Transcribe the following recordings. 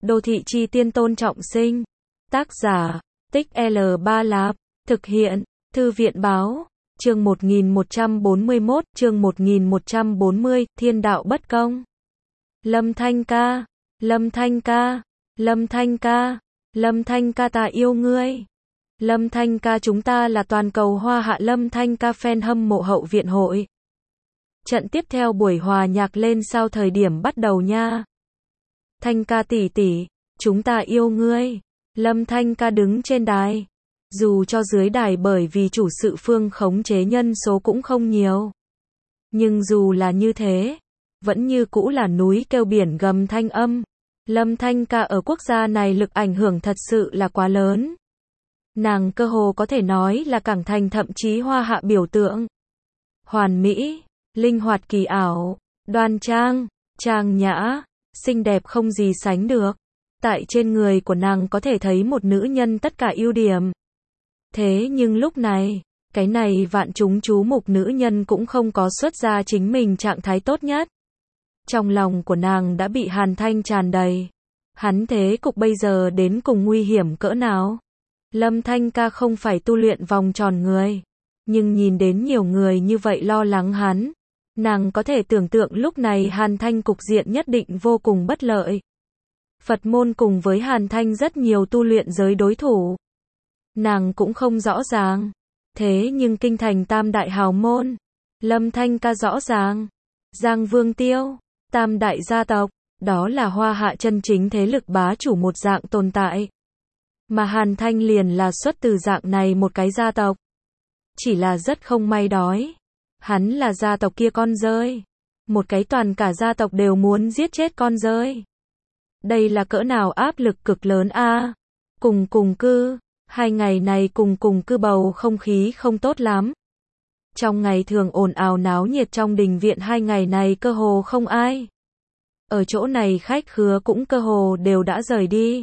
Đô thị chi tiên Tôn Trọng Sinh. Tác giả, Tích L Ba Lạp. Thực hiện, Thư viện Báo. Chương 1141, chương 1140, Thiên đạo bất công. Lâm Thanh ca, Lâm Thanh ca, Lâm Thanh ca, Lâm Thanh ca ta yêu ngươi. Lâm Thanh ca chúng ta là toàn cầu hoa hạ Lâm Thanh ca fan hâm mộ hậu viện hội. Trận tiếp theo buổi hòa nhạc lên sao thời điểm bắt đầu nha. Thanh ca tỷ tỷ, chúng ta yêu ngươi. Lâm Thanh ca đứng trên đài. Dù cho dưới đài bởi vì chủ sự phương khống chế nhân số cũng không nhiều. Nhưng dù là như thế, vẫn như cũ là núi kêu biển gầm thanh âm. Lâm Thanh ca ở quốc gia này lực ảnh hưởng thật sự là quá lớn. Nàng cơ hồ có thể nói là cảng thành thậm chí hoa hạ biểu tượng. Hoàn mỹ, linh hoạt kỳ ảo, đoan trang, trang nhã, xinh đẹp không gì sánh được. Tại trên người của nàng có thể thấy một nữ nhân tất cả ưu điểm. Thế nhưng lúc này, cái này vạn chúng chú mục nữ nhân cũng không có xuất ra chính mình trạng thái tốt nhất. Trong lòng của nàng đã bị Hàn Thanh tràn đầy. Hắn thế cục bây giờ đến cùng nguy hiểm cỡ nào? Lâm Thanh ca không phải tu luyện vòng tròn người. Nhưng nhìn đến nhiều người như vậy lo lắng hắn. Nàng có thể tưởng tượng lúc này Hàn Thanh cục diện nhất định vô cùng bất lợi. Phật môn cùng với Hàn Thanh rất nhiều tu luyện giới đối thủ. Nàng cũng không rõ ràng. Thế nhưng kinh thành tam đại hào môn. Lâm Thanh ca rõ ràng. Giang Vương Tiêu, tam đại gia tộc. Đó là hoa hạ chân chính thế lực bá chủ một dạng tồn tại. Mà Hàn Thanh liền là xuất từ dạng này một cái gia tộc. Chỉ là rất không may đói. Hắn là gia tộc kia con rơi. Một cái toàn cả gia tộc đều muốn giết chết con rơi. Đây là cỡ nào áp lực cực lớn a. Cùng cư. Hai ngày này cùng cư bầu không khí không tốt lắm. Trong ngày thường ồn ào náo nhiệt trong đình viện hai ngày này cơ hồ không ai. Ở chỗ này khách khứa cũng cơ hồ đều đã rời đi.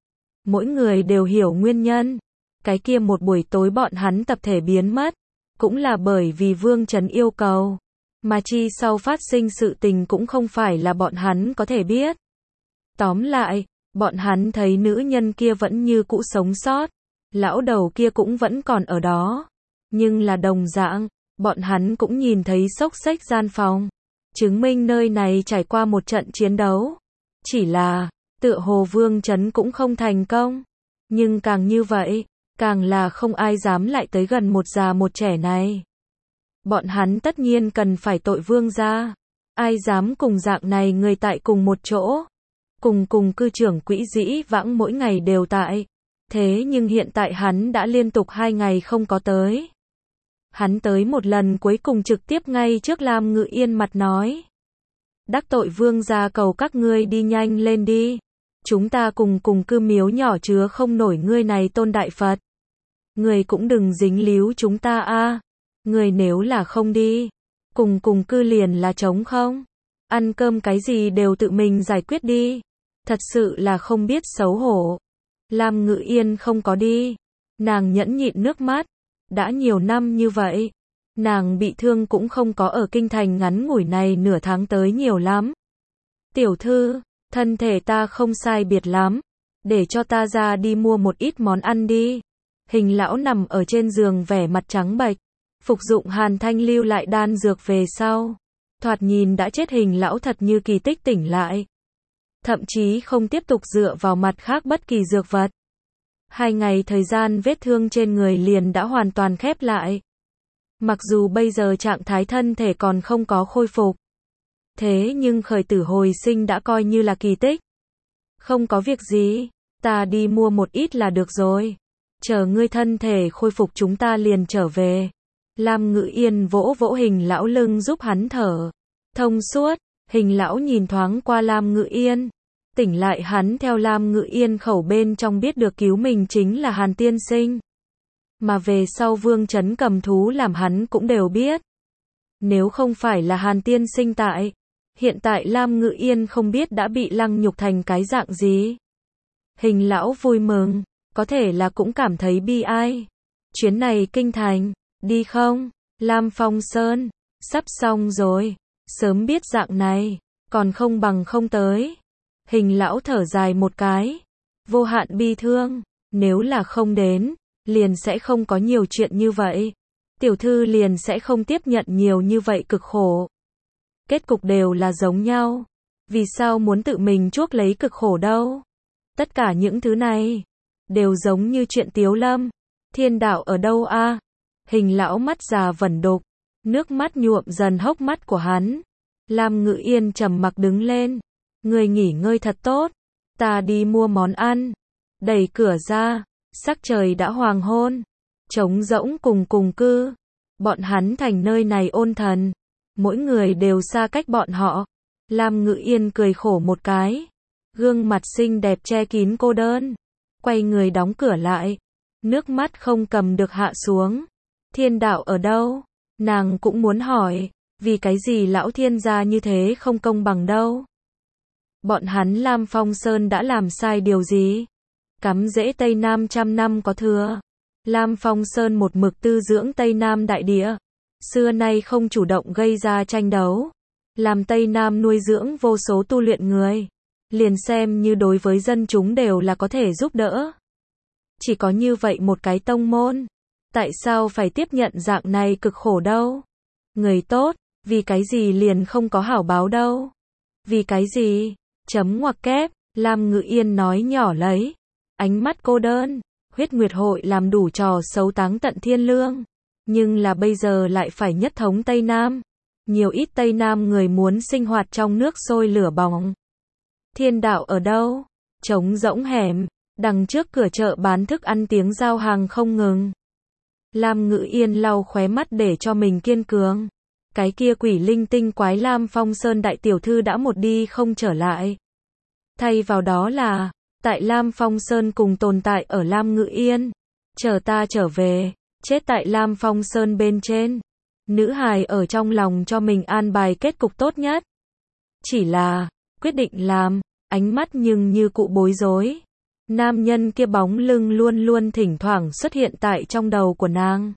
Mỗi người đều hiểu nguyên nhân. Cái kia một buổi tối bọn hắn tập thể biến mất. Cũng là bởi vì Vương Trấn yêu cầu. Mà chi sau phát sinh sự tình cũng không phải là bọn hắn có thể biết. Tóm lại, bọn hắn thấy nữ nhân kia vẫn như cũ sống sót. Lão đầu kia cũng vẫn còn ở đó. Nhưng là đồng dạng, bọn hắn cũng nhìn thấy xốc xếch gian phòng. Chứng minh nơi này trải qua một trận chiến đấu. Chỉ là, tựa hồ Vương Trấn cũng không thành công. Nhưng càng như vậy, càng là không ai dám lại tới gần một già một trẻ này. Bọn hắn tất nhiên cần phải tội Vương gia. Ai dám cùng dạng này người tại cùng một chỗ. Cùng cư trưởng quỹ dĩ vãng mỗi ngày đều tại. Thế nhưng hiện tại hắn đã liên tục 2 ngày không có tới. Hắn tới một lần cuối cùng trực tiếp ngay trước Lam Ngự Yên mặt nói. Đắc tội Vương gia cầu các ngươi đi nhanh lên đi. Chúng ta cùng cư miếu nhỏ chứa không nổi ngươi này tôn đại Phật. Ngươi cũng đừng dính líu chúng ta a. Ngươi nếu là không đi. Cùng cư liền là trống không. Ăn cơm cái gì đều tự mình giải quyết đi. Thật sự là không biết xấu hổ. Lam Ngự Yên không có đi. Nàng nhẫn nhịn nước mắt. Đã nhiều năm như vậy. Nàng bị thương cũng không có ở kinh thành ngắn ngủi này nửa tháng tới nhiều lắm. Tiểu thư, thân thể ta không sai biệt lắm. Để cho ta ra đi mua một ít món ăn đi. Hình lão nằm ở trên giường vẻ mặt trắng bệch. Phục dụng Hàn Thanh lưu lại đan dược về sau. Thoạt nhìn đã chết hình lão thật như kỳ tích tỉnh lại. Thậm chí không tiếp tục dựa vào mặt khác bất kỳ dược vật. 2 ngày thời gian vết thương trên người liền đã hoàn toàn khép lại. Mặc dù bây giờ trạng thái thân thể còn không có khôi phục. Thế nhưng khởi tử hồi sinh đã coi như là kỳ tích. Không có việc gì, ta đi mua một ít là được rồi. Chờ ngươi thân thể khôi phục chúng ta liền trở về. Lam Ngự Yên vỗ vỗ hình lão lưng giúp hắn thở. Thông suốt, hình lão nhìn thoáng qua Lam Ngự Yên. Tỉnh lại hắn theo Lam Ngự Yên khẩu bên trong biết được cứu mình chính là Hàn tiên sinh. Mà về sau Vương Trấn cầm thú làm hắn cũng đều biết. Nếu không phải là Hàn tiên sinh tại, hiện tại Lam Ngự Yên không biết đã bị lăng nhục thành cái dạng gì. Hình lão vui mừng, có thể là cũng cảm thấy bi ai. Chuyến này kinh thành, đi không? Lam Phong Sơn, sắp xong rồi. Sớm biết dạng này, còn không bằng không tới. Hình lão thở dài một cái. Vô hạn bi thương, nếu là không đến, liền sẽ không có nhiều chuyện như vậy. Tiểu thư liền sẽ không tiếp nhận nhiều như vậy cực khổ. Kết cục đều là giống nhau. Vì sao muốn tự mình chuốc lấy cực khổ đâu? Tất cả những thứ này, đều giống như chuyện Tiếu Lâm. Thiên đạo ở đâu a? Hình lão mắt già vẩn đục, nước mắt nhuộm dần hốc mắt của hắn. Lam Ngự Yên trầm mặc đứng lên. Người nghỉ ngơi thật tốt, ta đi mua món ăn. Đẩy cửa ra, sắc trời đã hoàng hôn, trống rỗng cùng cư. Bọn hắn thành nơi này ôn thần, mỗi người đều xa cách bọn họ. Lam Ngự Yên cười khổ một cái, gương mặt xinh đẹp che kín cô đơn, quay người đóng cửa lại, nước mắt không cầm được hạ xuống. Thiên đạo ở đâu? Nàng cũng muốn hỏi, vì cái gì lão thiên gia như thế không công bằng đâu? Bọn hắn Lam Phong Sơn đã làm sai điều gì? Cắm rễ Tây Nam trăm năm có thừa. Lam Phong Sơn một mực tư dưỡng Tây Nam đại địa, xưa nay không chủ động gây ra tranh đấu, làm Tây Nam nuôi dưỡng vô số tu luyện người, liền xem như đối với dân chúng đều là có thể giúp đỡ. Chỉ có như vậy một cái tông môn, tại sao phải tiếp nhận dạng này cực khổ đâu? Người tốt, vì cái gì liền không có hảo báo đâu? Vì cái gì? Chấm ngoặc kép, Lam Ngự Yên nói nhỏ lấy, ánh mắt cô đơn. Huyết Nguyệt hội làm đủ trò xấu táng tận thiên lương, nhưng là bây giờ lại phải nhất thống Tây Nam. Nhiều ít Tây Nam người muốn sinh hoạt trong nước sôi lửa bỏng. Thiên đạo ở đâu? Trống rỗng hẻm, đằng trước cửa chợ bán thức ăn tiếng giao hàng không ngừng. Lam Ngự Yên lau khóe mắt để cho mình kiên cường. Cái kia quỷ linh tinh quái Lam Phong Sơn đại tiểu thư đã một đi không trở lại. Thay vào đó là tại Lam Phong Sơn cùng tồn tại ở Lam Ngự Yên. Chờ ta trở về, chết tại Lam Phong Sơn bên trên. Nữ hài ở trong lòng cho mình an bài kết cục tốt nhất. Chỉ là, quyết định làm, ánh mắt nhưng như cụ bối rối. Nam nhân kia bóng lưng luôn luôn thỉnh thoảng xuất hiện tại trong đầu của nàng.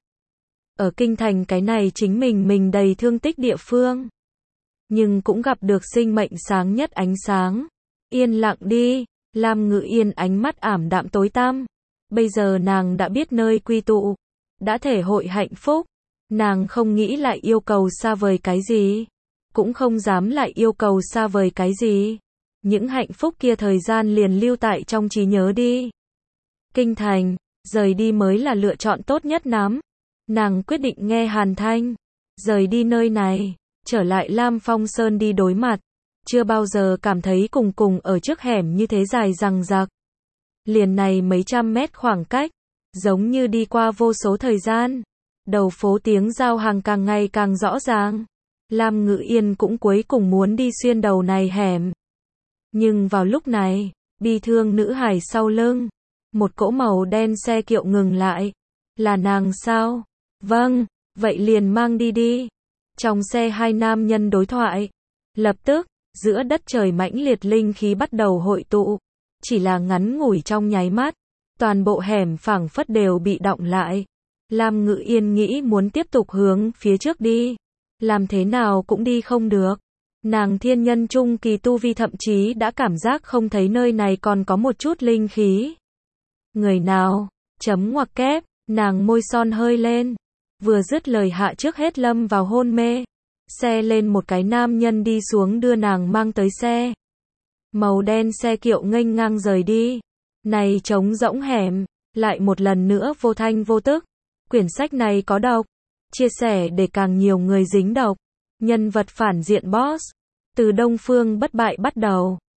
Ở kinh thành cái này chính mình đầy thương tích địa phương. Nhưng cũng gặp được sinh mệnh sáng nhất ánh sáng. Yên lặng đi. Lam Ngự Yên ánh mắt ảm đạm tối tăm. Bây giờ nàng đã biết nơi quy tụ, đã thể hội hạnh phúc. Nàng không nghĩ lại yêu cầu xa vời cái gì, cũng không dám lại yêu cầu xa vời cái gì. Những hạnh phúc kia thời gian liền lưu tại trong trí nhớ đi. Kinh thành, rời đi mới là lựa chọn tốt nhất lắm. Nàng quyết định nghe Hàn Thanh, rời đi nơi này, trở lại Lam Phong Sơn đi đối mặt. Chưa bao giờ cảm thấy cùng ở trước hẻm như thế dài dằng dặc. Liền này mấy trăm mét khoảng cách, giống như đi qua vô số thời gian. Đầu phố tiếng giao hàng càng ngày càng rõ ràng. Lam Ngự Yên cũng cuối cùng muốn đi xuyên đầu này hẻm. Nhưng vào lúc này, bi thương nữ hài sau lưng, một cỗ màu đen xe kiệu ngừng lại. Là nàng sao? Vâng, vậy liền mang đi đi. Trong xe hai nam nhân đối thoại. Lập tức, giữa đất trời mãnh liệt linh khí bắt đầu hội tụ. Chỉ là ngắn ngủi trong nháy mắt, toàn bộ hẻm phảng phất đều bị đọng lại. Lam Ngự Yên nghĩ muốn tiếp tục hướng phía trước đi, làm thế nào cũng đi không được. Nàng thiên nhân trung kỳ tu vi thậm chí đã cảm giác không thấy nơi này còn có một chút linh khí. Người nào? Chấm ngoặc kép, nàng môi son hơi lên. Vừa dứt lời hạ trước hết lâm vào hôn mê. Xe lên một cái nam nhân đi xuống đưa nàng mang tới xe. Màu đen xe kiệu nghênh ngang rời đi. Này trống rỗng hẻm, lại một lần nữa vô thanh vô tức. Quyển sách này có độc. Chia sẻ để càng nhiều người dính độc. Nhân vật phản diện boss. Từ Đông Phương Bất Bại bắt đầu.